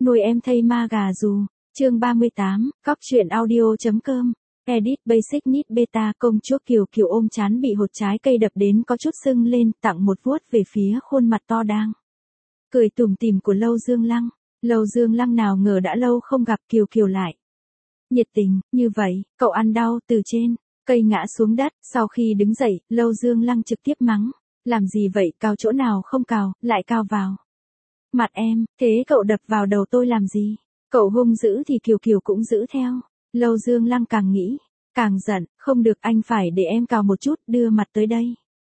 Nuôi em thây ma gà dù. Chương 38, cóc truyện audio.com. Edit Basic Need Beta. Công chúa Kiều Kiều ôm chán bị hột trái cây đập đến có chút sưng lên, tặng một vuốt về phía khuôn mặt to đang cười tủm tỉm của Lâu Dương Lăng. Lâu Dương Lăng nào ngờ đã lâu không gặp Kiều Kiều lại nhiệt tình như vậy. Cậu ăn đau từ trên cây ngã xuống đất. Sau khi đứng dậy, Lâu Dương Lăng trực tiếp mắng: làm gì vậy, cào chỗ nào không cào, lại cào vào mặt em, thế cậu đập vào đầu tôi làm gì? Cậu hung dữ thì Kiều Kiều cũng giữ theo. Lâu Dương Lăng càng nghĩ càng giận: không được, anh phải để em cào một chút, đưa mặt tới đây.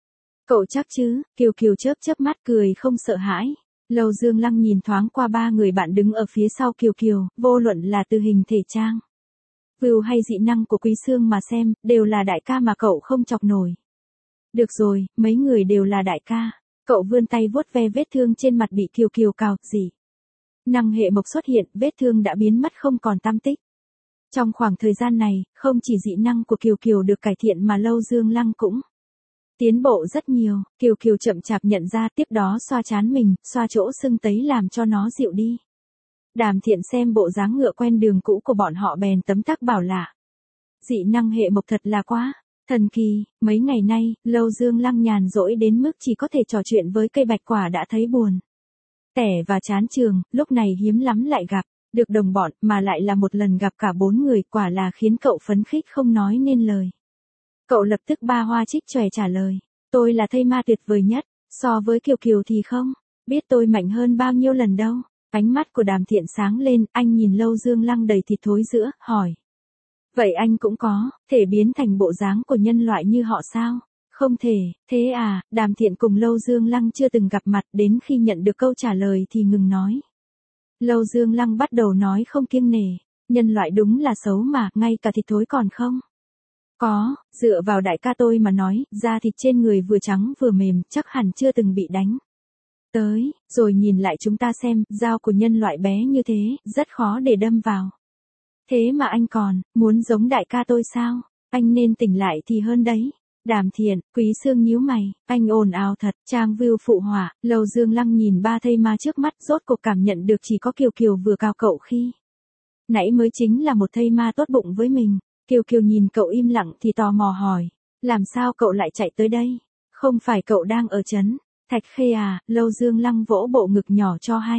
Cậu chắc chứ? Kiều Kiều chớp chớp mắt cười không sợ hãi. Lâu Dương Lăng nhìn thoáng qua ba người bạn đứng ở phía sau Kiều Kiều, vô luận là từ hình thể trang view hay dị năng của Quý Xương mà xem, đều là đại ca mà cậu không chọc nổi. Được rồi, mấy người đều là đại ca. Cậu vươn tay vuốt ve vết thương trên mặt bị Kiều Kiều cào. Dị năng hệ mộc xuất hiện, vết thương đã biến mất không còn tăm tích. Trong khoảng thời gian này, không chỉ dị năng của Kiều Kiều được cải thiện mà Lâu Dương Lăng cũng tiến bộ rất nhiều. Kiều Kiều chậm chạp nhận ra, tiếp đó xoa trán mình, xoa chỗ sưng tấy làm cho nó dịu đi. Đàm Thiện xem bộ dáng ngựa quen đường cũ của bọn họ bèn tấm tắc bảo lạ: dị năng hệ mộc thật là quá thần kỳ. Mấy ngày nay, Lâu Dương Lăng nhàn rỗi đến mức chỉ có thể trò chuyện với cây bạch quả đã thấy buồn tẻ và chán trường, lúc này hiếm lắm lại gặp được đồng bọn, mà lại là một lần gặp cả 4 người, quả là khiến cậu phấn khích không nói nên lời. Cậu lập tức ba hoa trích chòe trả lời: tôi là thây ma tuyệt vời nhất, so với Kiều Kiều thì không biết tôi mạnh hơn bao nhiêu lần đâu. Ánh mắt của Đàm Thiện sáng lên, anh nhìn Lâu Dương Lăng đầy thịt thối giữa, hỏi: vậy anh cũng có thể biến thành bộ dáng của nhân loại như họ sao? Không thể. Thế à? Đàm Thiện cùng Lâu Dương Lăng chưa từng gặp mặt, đến khi nhận được câu trả lời thì ngừng nói. Lâu Dương Lăng bắt đầu nói không kiêng nể: nhân loại đúng là xấu mà, ngay cả thịt thối còn không có. Dựa vào đại ca tôi mà nói, da thịt trên người vừa trắng vừa mềm, chắc hẳn chưa từng bị đánh tới. Rồi nhìn lại chúng ta xem, dao của nhân loại bé như thế, rất khó để đâm vào. Thế mà anh còn muốn giống đại ca tôi sao? Anh nên tỉnh lại thì hơn đấy. Đàm Thiện, Quý Xương nhíu mày: anh ồn ào thật. Trang view phụ họa. Lâu Dương Lăng nhìn ba thây ma trước mắt, rốt cuộc cảm nhận được chỉ có Kiều Kiều vừa cào cậu khi nãy mới chính là một thây ma tốt bụng với mình. Kiều Kiều nhìn cậu im lặng thì tò mò hỏi: làm sao cậu lại chạy tới đây? Không phải cậu đang ở trấn Thạch Khê à? Lâu Dương Lăng vỗ bộ ngực nhỏ cho hay: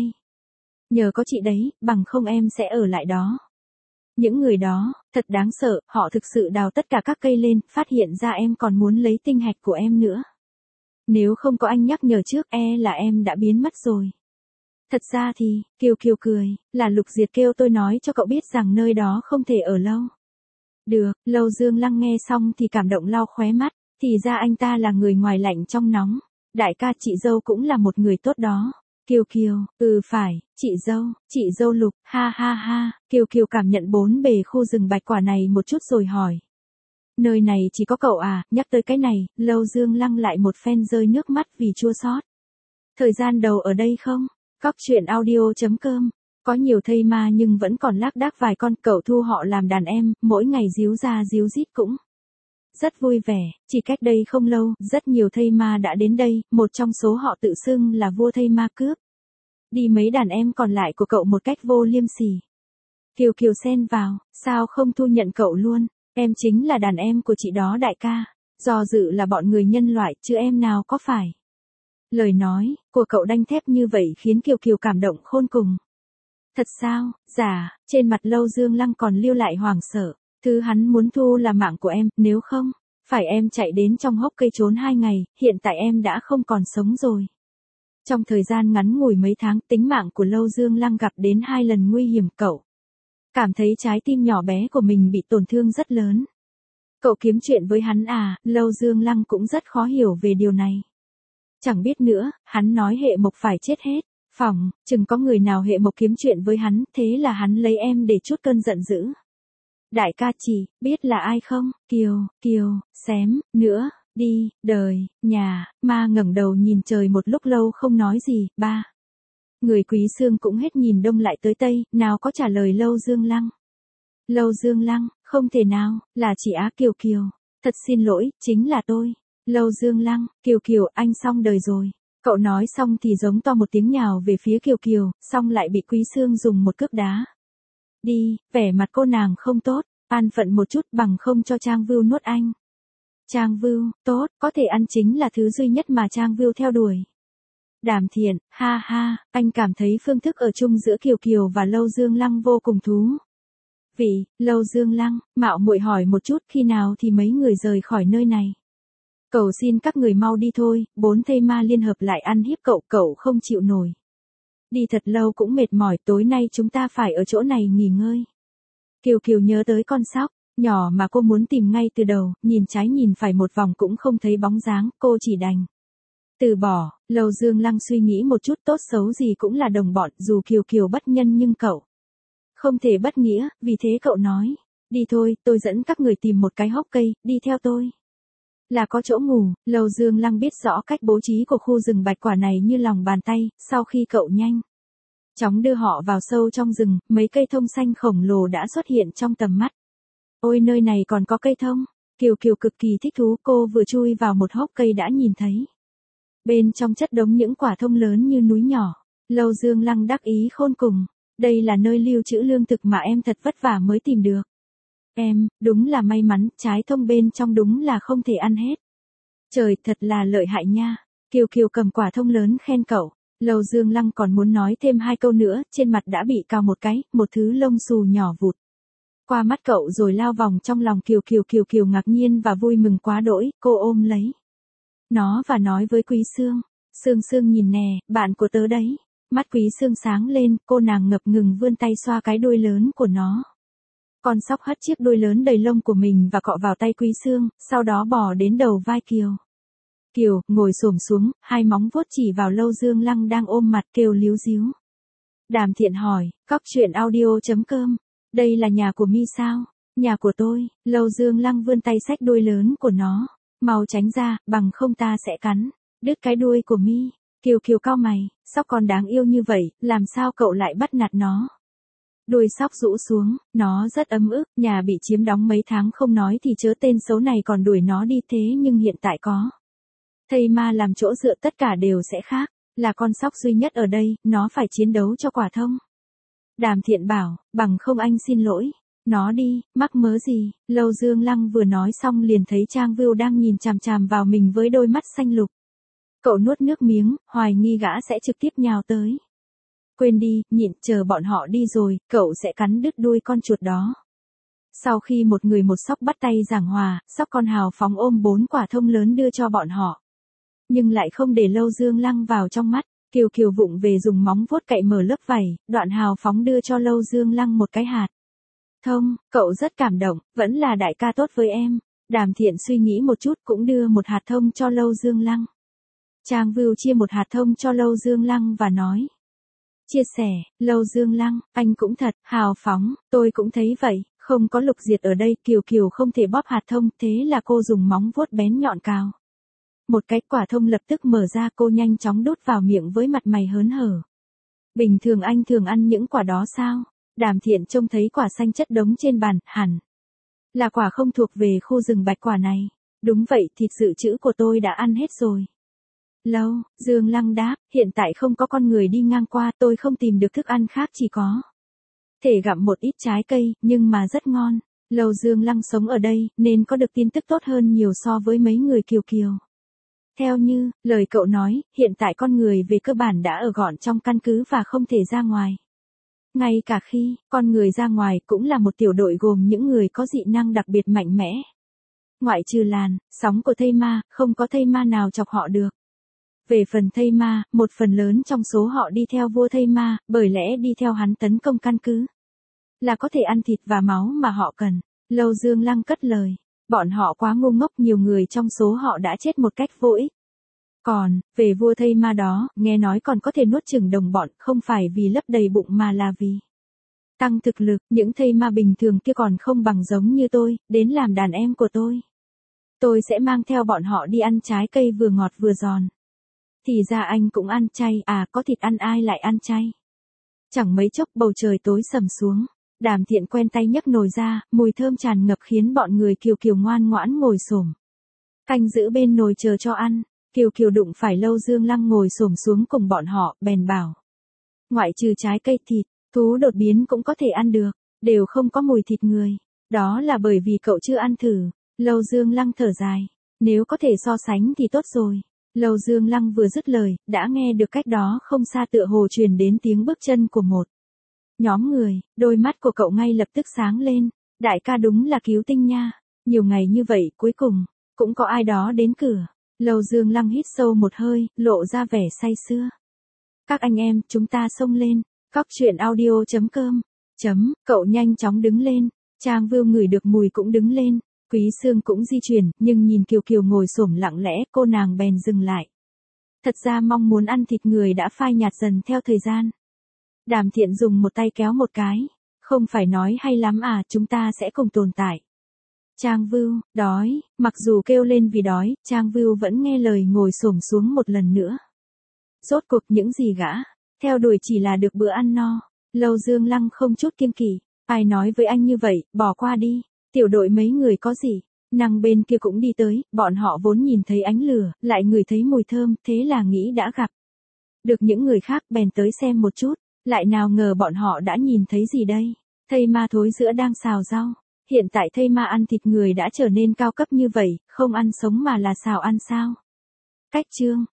nhờ có chị đấy, bằng không em sẽ ở lại đó. Những người đó thật đáng sợ, họ thực sự đào tất cả các cây lên, phát hiện ra em còn muốn lấy tinh hạch của em nữa. Nếu không có anh nhắc nhở trước, là em đã biến mất rồi. Thật ra thì, Kiều Kiều cười, là Lục Diệt kêu tôi nói cho cậu biết rằng nơi đó không thể ở lâu. Được. Lâu Dương Lăng nghe xong thì cảm động lau khóe mắt, thì ra anh ta là người ngoài lạnh trong nóng. Đại ca chị dâu cũng là một người tốt đó. Kiều Kiều: phải, chị dâu Lục, ha ha ha. Kiều Kiều cảm nhận bốn bề khu rừng bạch quả này một chút rồi hỏi: nơi này chỉ có cậu à? Nhắc tới cái này, Lâu Dương Lăng lại một phen rơi nước mắt vì chua xót. Thời gian đầu ở đây không? Cóc truyện audio.com. Có nhiều thây ma nhưng vẫn còn lác đác vài con, cậu thu họ làm đàn em, mỗi ngày díu ra díu dít cũng rất vui vẻ. Chỉ cách đây không lâu, rất nhiều thây ma đã đến đây, một trong số họ tự xưng là vua thây ma cướp đi mấy đàn em còn lại của cậu một cách vô liêm sỉ. Kiều Kiều xen vào: sao không thu nhận cậu luôn? Em chính là đàn em của chị đó đại ca. Do dự là bọn người nhân loại, chứ em nào có phải. Lời nói của cậu đanh thép như vậy khiến Kiều Kiều cảm động khôn cùng. Thật sao? Dạ. Trên mặt Lâu Dương Lăng còn lưu lại hoảng sợ. Thứ hắn muốn thu là mạng của em, nếu không phải em chạy đến trong hốc cây trốn 2 ngày, hiện tại em đã không còn sống rồi. Trong thời gian ngắn ngủi mấy tháng, tính mạng của Lâu Dương Lăng gặp đến 2 lần nguy hiểm. Cậu cảm thấy trái tim nhỏ bé của mình bị tổn thương rất lớn. Cậu kiếm chuyện với hắn à? Lâu Dương Lăng cũng rất khó hiểu về điều này. Chẳng biết nữa, hắn nói hệ mộc phải chết hết. Phỏng chừng có người nào hệ mộc kiếm chuyện với hắn, thế là hắn lấy em để chút cơn giận dữ. Đại ca chỉ biết là ai không? Kiều, xém nữa đi, đời, nhà. Ma ngẩng đầu nhìn trời một lúc lâu không nói gì. Ba người Quý Xương cũng hết nhìn đông lại tới tây, nào có trả lời Lâu Dương Lăng. Lâu Dương Lăng: không thể nào, là chị Á Kiều Kiều. Thật xin lỗi, chính là tôi. Lâu Dương Lăng: Kiều Kiều, anh xong đời rồi. Cậu nói xong thì giống to một tiếng nhào về phía Kiều Kiều, xong lại bị Quý Sương dùng một cước đá. Đi, vẻ mặt cô nàng không tốt, an phận một chút bằng không cho Trang Vưu nuốt anh. Trang Vưu, tốt, có thể ăn chính là thứ duy nhất mà Trang Vưu theo đuổi. Đàm Thiện, ha ha, anh cảm thấy phương thức ở chung giữa Kiều Kiều và Lâu Dương Lăng vô cùng thú. Vị, Lâu Dương Lăng, mạo muội hỏi một chút khi nào thì mấy người rời khỏi nơi này. Cầu xin các người mau đi thôi, 4 thây ma liên hợp lại ăn hiếp cậu, cậu không chịu nổi. Đi thật lâu cũng mệt mỏi, tối nay chúng ta phải ở chỗ này nghỉ ngơi. Kiều Kiều nhớ tới con sóc nhỏ mà cô muốn tìm ngay từ đầu, nhìn trái nhìn phải một vòng cũng không thấy bóng dáng, cô chỉ đành từ bỏ. Lâu Dương Lăng suy nghĩ một chút, tốt xấu gì cũng là đồng bọn, dù Kiều Kiều bất nhân nhưng cậu không thể bất nghĩa, vì thế cậu nói, đi thôi, tôi dẫn các người tìm một cái hốc cây, đi theo tôi. Là có chỗ ngủ. Lâu Dương Lăng biết rõ cách bố trí của khu rừng bạch quả này như lòng bàn tay, sau khi cậu nhanh chóng đưa họ vào sâu trong rừng, mấy cây thông xanh khổng lồ đã xuất hiện trong tầm mắt. Ôi nơi này còn có cây thông. Kiều Kiều cực kỳ thích thú, cô vừa chui vào một hốc cây đã nhìn thấy bên trong chất đống những quả thông lớn như núi nhỏ. Lâu Dương Lăng đắc ý khôn cùng. Đây là nơi lưu trữ lương thực mà em thật vất vả mới tìm được. Em, đúng là may mắn, trái thông bên trong đúng là không thể ăn hết. Trời, thật là lợi hại nha. Kiều Kiều cầm quả thông lớn khen cậu. Lâu Dương Lăng còn muốn nói thêm 2 câu nữa, trên mặt đã bị cào một cái, một thứ lông xù nhỏ vụt qua mắt cậu rồi lao vòng trong lòng Kiều Kiều. Kiều Kiều ngạc nhiên và vui mừng quá đỗi, cô ôm lấy nó và nói với Quý Sương. Sương Sương nhìn nè, bạn của tớ đấy. Mắt Quý Sương sáng lên, cô nàng ngập ngừng vươn tay xoa cái đuôi lớn của nó. Con sóc hất chiếc đuôi lớn đầy lông của mình và cọ vào tay Quý Sương, sau đó bò đến đầu vai Kiều. Kiều, ngồi xổm xuống, 2 móng vuốt chỉ vào Lâu Dương Lăng đang ôm mặt kêu líu díu. Đàm Thiện hỏi, cóc truyện audio.com, đây là nhà của Mi sao? Nhà của tôi. Lâu Dương Lăng vươn tay xách đuôi lớn của nó. Mau tránh ra, bằng không ta sẽ cắn đứt cái đuôi của Mi. Kiều Kiều cau mày, sóc con đáng yêu như vậy, làm sao cậu lại bắt nạt nó? Đuôi sóc rũ xuống, nó rất ấm ức, nhà bị chiếm đóng mấy tháng không nói thì chớ tên xấu này còn đuổi nó đi, thế nhưng hiện tại có thây ma làm chỗ dựa tất cả đều sẽ khác, là con sóc duy nhất ở đây, nó phải chiến đấu cho quả thông. Đàm Thiện bảo, bằng không anh xin lỗi nó đi, mắc mớ gì. Lâu Dương Lăng vừa nói xong liền thấy Trang Vưu đang nhìn chằm chằm vào mình với đôi mắt xanh lục. Cậu nuốt nước miếng, hoài nghi gã sẽ trực tiếp nhào tới. Quên đi, nhịn, chờ bọn họ đi rồi, cậu sẽ cắn đứt đuôi con chuột đó. Sau khi một người một sóc bắt tay giảng hòa, sóc con hào phóng ôm 4 quả thông lớn đưa cho bọn họ. Nhưng lại không để Lâu Dương Lăng vào trong mắt. Kiều Kiều vụng về dùng móng vuốt cậy mở lớp vảy, đoạn hào phóng đưa cho Lâu Dương Lăng một cái hạt thông. Cậu rất cảm động, vẫn là đại ca tốt với em. Đàm Thiện suy nghĩ một chút cũng đưa một hạt thông cho Lâu Dương Lăng. Trang Vưu chia một hạt thông cho Lâu Dương Lăng và nói. Chia sẻ. Lâu Dương Lăng, anh cũng thật hào phóng, tôi cũng thấy vậy, không có Lục Diệt ở đây, Kiều Kiều không thể bóp hạt thông, thế là cô dùng móng vuốt bén nhọn cào một cái, quả thông lập tức mở ra, cô nhanh chóng đút vào miệng với mặt mày hớn hở. Bình thường anh thường ăn những quả đó sao? Đàm Thiện trông thấy quả xanh chất đống trên bàn, hẳn là quả không thuộc về khu rừng bạch quả này. Đúng vậy, thịt dự trữ của tôi đã ăn hết rồi. Lâu Dương Lăng đáp, hiện tại không có con người đi ngang qua, tôi không tìm được thức ăn khác, chỉ có thể gặm một ít trái cây, nhưng mà rất ngon. Lâu Dương Lăng sống ở đây, nên có được tin tức tốt hơn nhiều so với mấy người Kiều Kiều. Theo như lời cậu nói, hiện tại con người về cơ bản đã ở gọn trong căn cứ và không thể ra ngoài. Ngay cả khi con người ra ngoài cũng là một tiểu đội gồm những người có dị năng đặc biệt mạnh mẽ. Ngoại trừ làn sóng của thây ma, không có thây ma nào chọc họ được. Về phần thây ma, một phần lớn trong số họ đi theo vua thây ma, bởi lẽ đi theo hắn tấn công căn cứ là có thể ăn thịt và máu mà họ cần. Lâu Dương Lăng cất lời. Bọn họ quá ngu ngốc, nhiều người trong số họ đã chết một cách vô ích. Còn, về vua thây ma đó, nghe nói còn có thể nuốt chửng đồng bọn, không phải vì lấp đầy bụng mà là vì tăng thực lực. Những thây ma bình thường kia còn không bằng giống như tôi, đến làm đàn em của tôi. Tôi sẽ mang theo bọn họ đi ăn trái cây vừa ngọt vừa giòn. Thì ra anh cũng ăn chay, à có thịt ăn ai lại ăn chay. Chẳng mấy chốc bầu trời tối sầm xuống. Đàm Thiện quen tay nhấc nồi ra, mùi thơm tràn ngập khiến bọn người Kiều Kiều ngoan ngoãn ngồi xổm canh giữ bên nồi chờ cho ăn. Kiều Kiều đụng phải Lâu Dương Lăng ngồi xổm xuống cùng bọn họ, bèn bảo. Ngoại trừ trái cây thịt, thú đột biến cũng có thể ăn được, đều không có mùi thịt người. Đó là bởi vì cậu chưa ăn thử. Lâu Dương Lăng thở dài. Nếu có thể so sánh thì tốt rồi. Lâu Dương Lăng vừa dứt lời, đã nghe được cách đó không xa tựa hồ truyền đến tiếng bước chân của một nhóm người, đôi mắt của cậu ngay lập tức sáng lên. Đại ca đúng là cứu tinh nha. Nhiều ngày như vậy cuối cùng, cũng có ai đó đến cửa. Lâu Dương Lăng hít sâu một hơi, lộ ra vẻ say sưa. Các anh em, chúng ta xông lên. Cóc truyện audio.com. Cậu nhanh chóng đứng lên. Trang Vưu ngửi được mùi cũng đứng lên. Quý Sương cũng di chuyển, nhưng nhìn Kiều Kiều ngồi xổm lặng lẽ, cô nàng bèn dừng lại. Thật ra mong muốn ăn thịt người đã phai nhạt dần theo thời gian. Đàm Thiện dùng một tay kéo một cái. Không phải nói hay lắm à, chúng ta sẽ cùng tồn tại. Trang Vưu, đói, mặc dù kêu lên vì đói, Trang Vưu vẫn nghe lời ngồi xổm xuống một lần nữa. Rốt cuộc những gì gã theo đuổi chỉ là được bữa ăn no. Lâu Dương Lăng không chút kiêng kỵ. Ai nói với anh như vậy, bỏ qua đi. Tiểu đội mấy người có gì? Nàng bên kia cũng đi tới, bọn họ vốn nhìn thấy ánh lửa, lại ngửi thấy mùi thơm, thế là nghĩ đã gặp được những người khác, bèn tới xem một chút. Lại nào ngờ bọn họ đã nhìn thấy gì đây? Thây ma thối giữa đang xào rau. Hiện tại thây ma ăn thịt người đã trở nên cao cấp như vậy, không ăn sống mà là xào ăn sao? Cách chương